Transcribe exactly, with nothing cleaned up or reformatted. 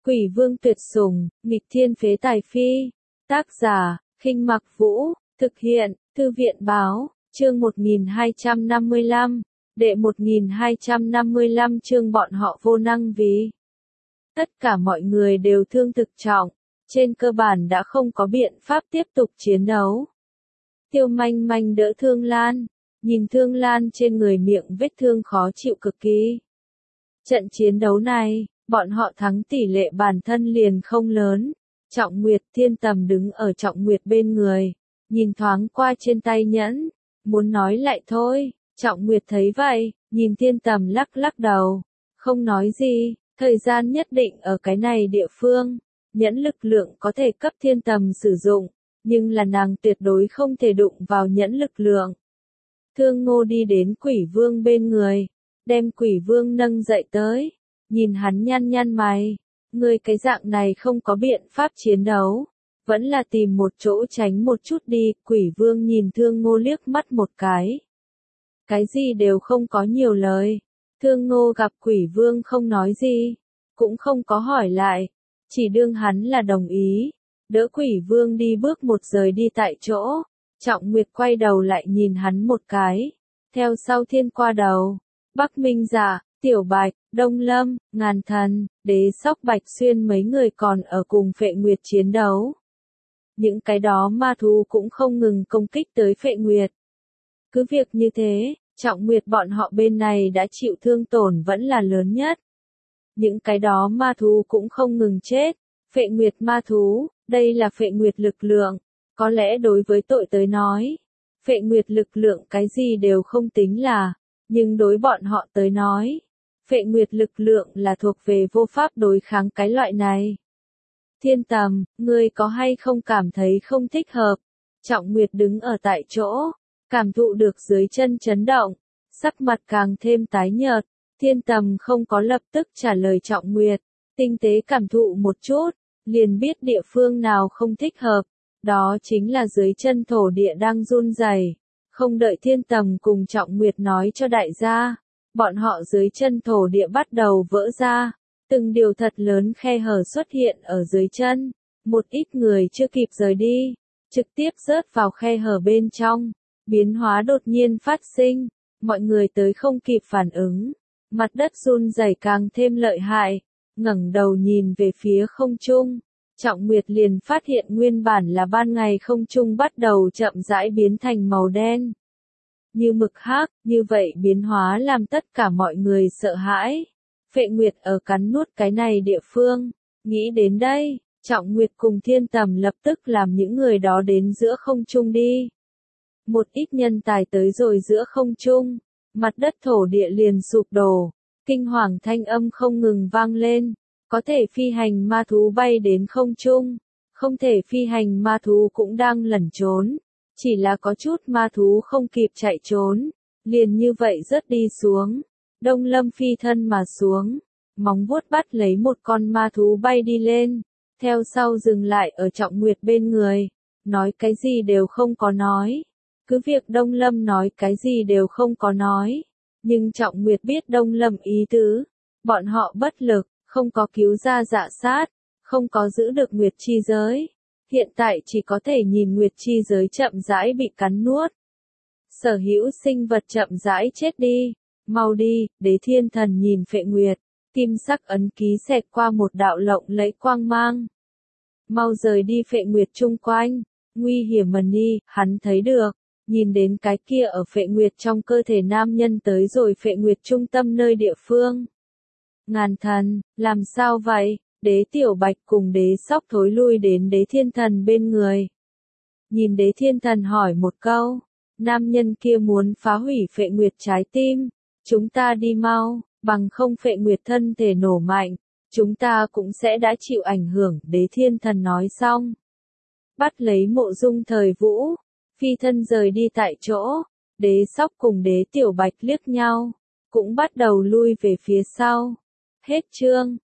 Quỷ vương tuyệt sủng, nghịch thiên phế tài phi. Tác giả, Khinh Mặc Vũ, thực hiện, Thư viện báo, chương một nghìn hai trăm năm mươi lăm, đệ một nghìn hai trăm năm mươi lăm chương bọn họ vô năng vì. Tất cả mọi người đều thương thực trọng, trên cơ bản đã không có biện pháp tiếp tục chiến đấu. Tiêu Manh Manh đỡ Thương Lan, nhìn Thương Lan trên người miệng vết thương khó chịu cực kỳ. Trận chiến đấu này, bọn họ thắng tỷ lệ bản thân liền không lớn. Trọng Nguyệt Thiên Tầm đứng ở Trọng Nguyệt bên người, nhìn thoáng qua trên tay nhẫn, muốn nói lại thôi. Trọng Nguyệt thấy vậy, nhìn Thiên Tầm lắc lắc đầu, không nói gì. Thời gian nhất định ở cái này địa phương, nhẫn lực lượng có thể cấp Thiên Tầm sử dụng, nhưng là nàng tuyệt đối không thể đụng vào nhẫn lực lượng. Thương Ngô đi đến Quỷ Vương bên người, đem Quỷ Vương nâng dậy tới, nhìn hắn nhăn nhăn mày, người cái dạng này không có biện pháp chiến đấu, vẫn là tìm một chỗ tránh một chút đi. Quỷ Vương nhìn Thương Ngô liếc mắt một cái, cái gì đều không có nhiều lời. Thương Ngô gặp Quỷ Vương không nói gì, cũng không có hỏi lại, chỉ đương hắn là đồng ý, đỡ Quỷ Vương đi bước một rời đi tại chỗ. Trọng Nguyệt quay đầu lại nhìn hắn một cái, theo sau Thiên qua đầu, Bắc Minh Dạ, Tiểu Bạch, Đông Lâm, Ngàn Thần, Đế Sóc Bạch Xuyên mấy người còn ở cùng Phệ Nguyệt chiến đấu. Những cái đó ma thú cũng không ngừng công kích tới Phệ Nguyệt. Cứ việc như thế, Trọng Nguyệt bọn họ bên này đã chịu thương tổn vẫn là lớn nhất. Những cái đó ma thú cũng không ngừng chết. Phệ Nguyệt ma thú, đây là Phệ Nguyệt lực lượng. Có lẽ đối với tội tới nói, Phệ Nguyệt lực lượng cái gì đều không tính là, nhưng đối bọn họ tới nói, Phệ Nguyệt lực lượng là thuộc về vô pháp đối kháng cái loại này. Thiên Tầm, ngươi có hay không cảm thấy không thích hợp? Trọng Nguyệt đứng ở tại chỗ, cảm thụ được dưới chân chấn động, sắc mặt càng thêm tái nhợt. Thiên Tầm không có lập tức trả lời Trọng Nguyệt, tinh tế cảm thụ một chút, liền biết địa phương nào không thích hợp, đó chính là dưới chân thổ địa đang run rẩy. Không đợi Thiên Tầm cùng Trọng Nguyệt nói cho đại gia, bọn họ dưới chân thổ địa bắt đầu vỡ ra, từng điều thật lớn khe hở xuất hiện ở dưới chân, một ít người chưa kịp rời đi, trực tiếp rớt vào khe hở bên trong, biến hóa đột nhiên phát sinh, mọi người tới không kịp phản ứng, mặt đất run rẩy càng thêm lợi hại, ngẩng đầu nhìn về phía không trung. Trọng Nguyệt liền phát hiện nguyên bản là ban ngày không trung bắt đầu chậm rãi biến thành màu đen. Như mực hắc, như vậy biến hóa làm tất cả mọi người sợ hãi. Phệ Nguyệt ở cắn nuốt cái này địa phương. Nghĩ đến đây, Trọng Nguyệt cùng Thiên Tầm lập tức làm những người đó đến giữa không trung đi. Một ít nhân tài tới rồi giữa không trung, mặt đất thổ địa liền sụp đổ, kinh hoàng thanh âm không ngừng vang lên. Có thể phi hành ma thú bay đến không trung, không thể phi hành ma thú cũng đang lẩn trốn, chỉ là có chút ma thú không kịp chạy trốn, liền như vậy rớt đi xuống. Đông Lâm phi thân mà xuống, móng vuốt bắt lấy một con ma thú bay đi lên, theo sau dừng lại ở Trọng Nguyệt bên người, nói cái gì đều không có nói. Cứ việc Đông Lâm nói cái gì đều không có nói, nhưng Trọng Nguyệt biết Đông Lâm ý tứ, bọn họ bất lực. Không có cứu ra Dạ Sát, không có giữ được Nguyệt chi giới, hiện tại chỉ có thể nhìn Nguyệt chi giới chậm rãi bị cắn nuốt. Sở hữu sinh vật chậm rãi chết đi, mau đi. Đế Thiên Thần nhìn Phệ Nguyệt, kim sắc ấn ký xẹt qua một đạo lộng lẫy quang mang. Mau rời đi Phệ Nguyệt chung quanh, nguy hiểm mần đi. Hắn thấy được, nhìn đến cái kia ở Phệ Nguyệt trong cơ thể nam nhân tới rồi Phệ Nguyệt trung tâm nơi địa phương. Ngàn Thần, làm sao vậy? Đế Tiểu Bạch cùng Đế Sóc thối lui đến Đế Thiên Thần bên người. Nhìn Đế Thiên Thần hỏi một câu, nam nhân kia muốn phá hủy Phệ Nguyệt trái tim, chúng ta đi mau, bằng không Phệ Nguyệt thân thể nổ mạnh, chúng ta cũng sẽ đã chịu ảnh hưởng. Đế Thiên Thần nói xong, bắt lấy Mộ Dung Thời Vũ, phi thân rời đi tại chỗ. Đế Sóc cùng Đế Tiểu Bạch liếc nhau, cũng bắt đầu lui về phía sau. Hết chương.